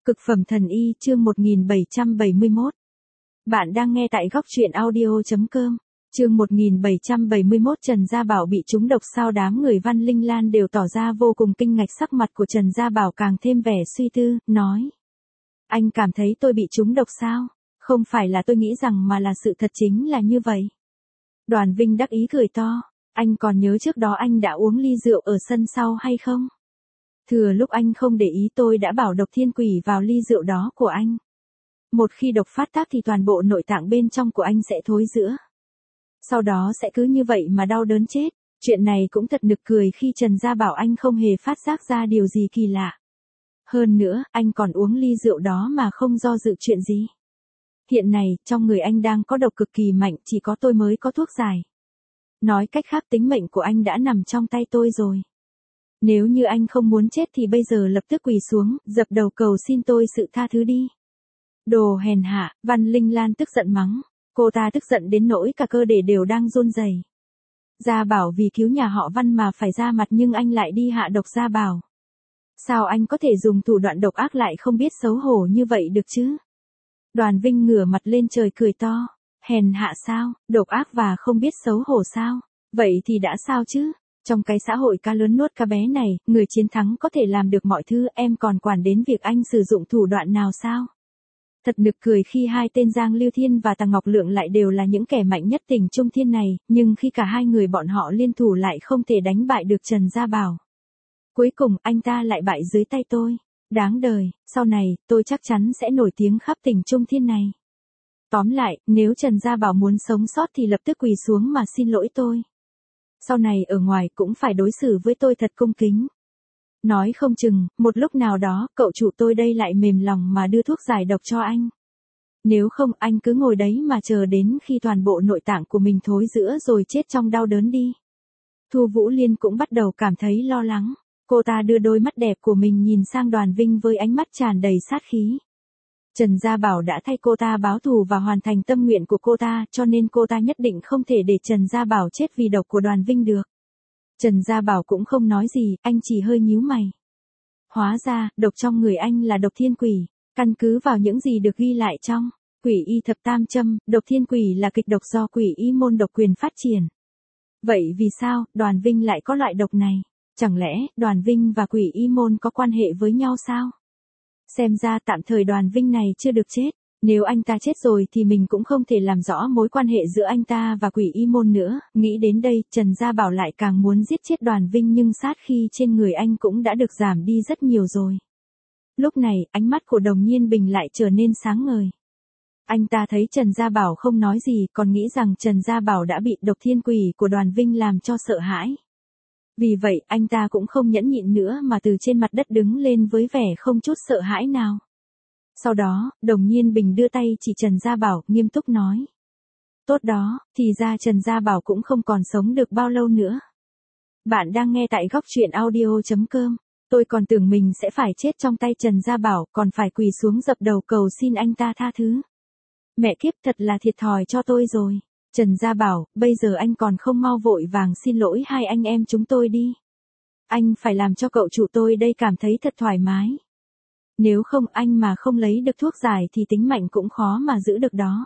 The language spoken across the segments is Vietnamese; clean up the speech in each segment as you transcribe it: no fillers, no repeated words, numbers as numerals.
Cực phẩm thần y chương 1771. Bạn đang nghe tại góc truyện audio.com. Chương 1771 Trần Gia Bảo bị trúng độc sao đám người Văn Linh Lan đều tỏ ra vô cùng kinh ngạc, sắc mặt của Trần Gia Bảo càng thêm vẻ suy tư, nói. Anh cảm thấy tôi bị trúng độc sao? Không phải là tôi nghĩ rằng mà là sự thật chính là như vậy. Đoàn Vinh đắc ý cười to, anh còn nhớ trước đó anh đã uống ly rượu ở sân sau hay không? Thừa lúc anh không để ý tôi đã bảo độc thiên quỷ vào ly rượu đó của anh. Một khi độc phát tác thì toàn bộ nội tạng bên trong của anh sẽ thối rữa. Sau đó sẽ cứ như vậy mà đau đớn chết. Chuyện này cũng thật nực cười khi Trần Gia Bảo anh không hề phát giác ra điều gì kỳ lạ. Hơn nữa, anh còn uống ly rượu đó mà không do dự chuyện gì. Hiện này, trong người anh đang có độc cực kỳ mạnh, chỉ có tôi mới có thuốc giải. Nói cách khác, tính mệnh của anh đã nằm trong tay tôi rồi. Nếu như anh không muốn chết thì bây giờ lập tức quỳ xuống, dập đầu cầu xin tôi sự tha thứ đi. Đồ hèn hạ, Văn Linh Lan tức giận mắng. Cô ta tức giận đến nỗi cả cơ thể đều đang run rẩy. Gia Bảo vì cứu nhà họ Văn mà phải ra mặt, nhưng anh lại đi hạ độc Gia Bảo. Sao anh có thể dùng thủ đoạn độc ác lại không biết xấu hổ như vậy được chứ? Đoàn Vinh ngửa mặt lên trời cười to. Hèn hạ sao, độc ác và không biết xấu hổ sao? Vậy thì đã sao chứ? Trong cái xã hội cá lớn nuốt cá bé này, người chiến thắng có thể làm được mọi thứ, em còn quản đến việc anh sử dụng thủ đoạn nào sao? Thật nực cười khi hai tên Giang Lưu Thiên và Tằng Ngọc Lượng lại đều là những kẻ mạnh nhất tỉnh Trung Thiên này, nhưng khi cả hai người bọn họ liên thủ lại không thể đánh bại được Trần Gia Bảo. Cuối cùng anh ta lại bại dưới tay tôi. Đáng đời, sau này, tôi chắc chắn sẽ nổi tiếng khắp tỉnh Trung Thiên này. Tóm lại, nếu Trần Gia Bảo muốn sống sót thì lập tức quỳ xuống mà xin lỗi tôi. Sau này ở ngoài cũng phải đối xử với tôi thật cung kính. Nói không chừng, một lúc nào đó, cậu chủ tôi đây lại mềm lòng mà đưa thuốc giải độc cho anh. Nếu không, anh cứ ngồi đấy mà chờ đến khi toàn bộ nội tạng của mình thối rữa rồi chết trong đau đớn đi. Thu Vũ Liên cũng bắt đầu cảm thấy lo lắng. Cô ta đưa đôi mắt đẹp của mình nhìn sang Đoàn Vinh với ánh mắt tràn đầy sát khí. Trần Gia Bảo đã thay cô ta báo thù và hoàn thành tâm nguyện của cô ta, cho nên cô ta nhất định không thể để Trần Gia Bảo chết vì độc của Đoàn Vinh được. Trần Gia Bảo cũng không nói gì, anh chỉ hơi nhíu mày. Hóa ra, độc trong người anh là độc thiên quỷ, căn cứ vào những gì được ghi lại trong Quỷ Y Thập Tam Châm, độc thiên quỷ là kịch độc do Quỷ Y môn độc quyền phát triển. Vậy vì sao, Đoàn Vinh lại có loại độc này? Chẳng lẽ, Đoàn Vinh và Quỷ Y môn có quan hệ với nhau sao? Xem ra tạm thời Đoàn Vinh này chưa được chết. Nếu anh ta chết rồi thì mình cũng không thể làm rõ mối quan hệ giữa anh ta và Quỷ Y môn nữa. Nghĩ đến đây, Trần Gia Bảo lại càng muốn giết chết Đoàn Vinh, nhưng sát khí trên người anh cũng đã được giảm đi rất nhiều rồi. Lúc này, ánh mắt của Đồng Nhiên Bình lại trở nên sáng ngời. Anh ta thấy Trần Gia Bảo không nói gì, còn nghĩ rằng Trần Gia Bảo đã bị độc thiên quỷ của Đoàn Vinh làm cho sợ hãi. Vì vậy, anh ta cũng không nhẫn nhịn nữa mà từ trên mặt đất đứng lên với vẻ không chút sợ hãi nào. Sau đó, Đồng Nhiên Bình đưa tay chỉ Trần Gia Bảo, nghiêm túc nói. Tốt đó, thì ra Trần Gia Bảo cũng không còn sống được bao lâu nữa. Bạn đang nghe tại góc truyện audio.com. Tôi còn tưởng mình sẽ phải chết trong tay Trần Gia Bảo, còn phải quỳ xuống dập đầu cầu xin anh ta tha thứ. Mẹ kiếp, thật là thiệt thòi cho tôi rồi. Trần Gia Bảo, bây giờ anh còn không mau vội vàng xin lỗi hai anh em chúng tôi đi. Anh phải làm cho cậu chủ tôi đây cảm thấy thật thoải mái. Nếu không, anh mà không lấy được thuốc giải thì tính mạnh cũng khó mà giữ được đó.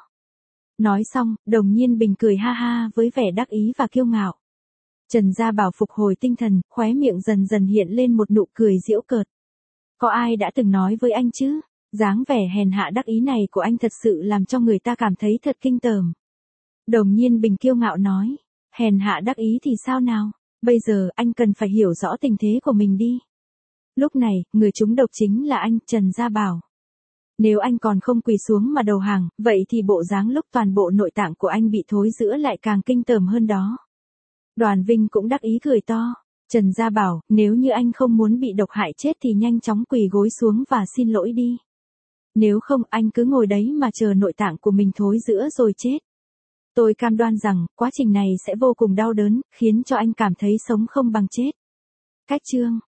Nói xong, Đồng Nhiên Bình cười ha ha với vẻ đắc ý và kiêu ngạo. Trần Gia Bảo phục hồi tinh thần, khóe miệng dần dần hiện lên một nụ cười giễu cợt. Có ai đã từng nói với anh chứ? Dáng vẻ hèn hạ đắc ý này của anh thật sự làm cho người ta cảm thấy thật kinh tởm. Đồng Nhiên Bình kiêu ngạo nói. Hèn hạ đắc ý thì sao nào? Bây giờ anh cần phải hiểu rõ tình thế của mình đi. Lúc này, người trúng độc chính là anh, Trần Gia Bảo. Nếu anh còn không quỳ xuống mà đầu hàng, vậy thì bộ dáng lúc toàn bộ nội tạng của anh bị thối rữa lại càng kinh tởm hơn đó. Đoàn Vinh cũng đắc ý cười to. Trần Gia Bảo, nếu như anh không muốn bị độc hại chết thì nhanh chóng quỳ gối xuống và xin lỗi đi. Nếu không, anh cứ ngồi đấy mà chờ nội tạng của mình thối rữa rồi chết. Tôi cam đoan rằng, quá trình này sẽ vô cùng đau đớn, khiến cho anh cảm thấy sống không bằng chết. Cách chương